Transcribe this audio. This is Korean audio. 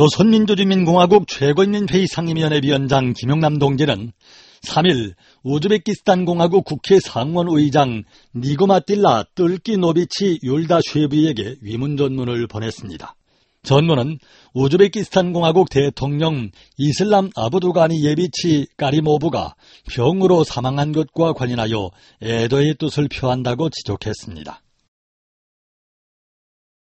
조선민주주의민공화국 최고인민회의 상임위원회 위원장 김용남 동지는 3일 우즈베키스탄 공화국 국회 상원의장 니고마틸라 뜰끼노비치 율다쉐브이에게 위문 전문을 보냈습니다. 전문은 우즈베키스탄 공화국 대통령 이슬람 아부두가니 예비치 까리모브가 병으로 사망한 것과 관련하여 애도의 뜻을 표한다고 지적했습니다.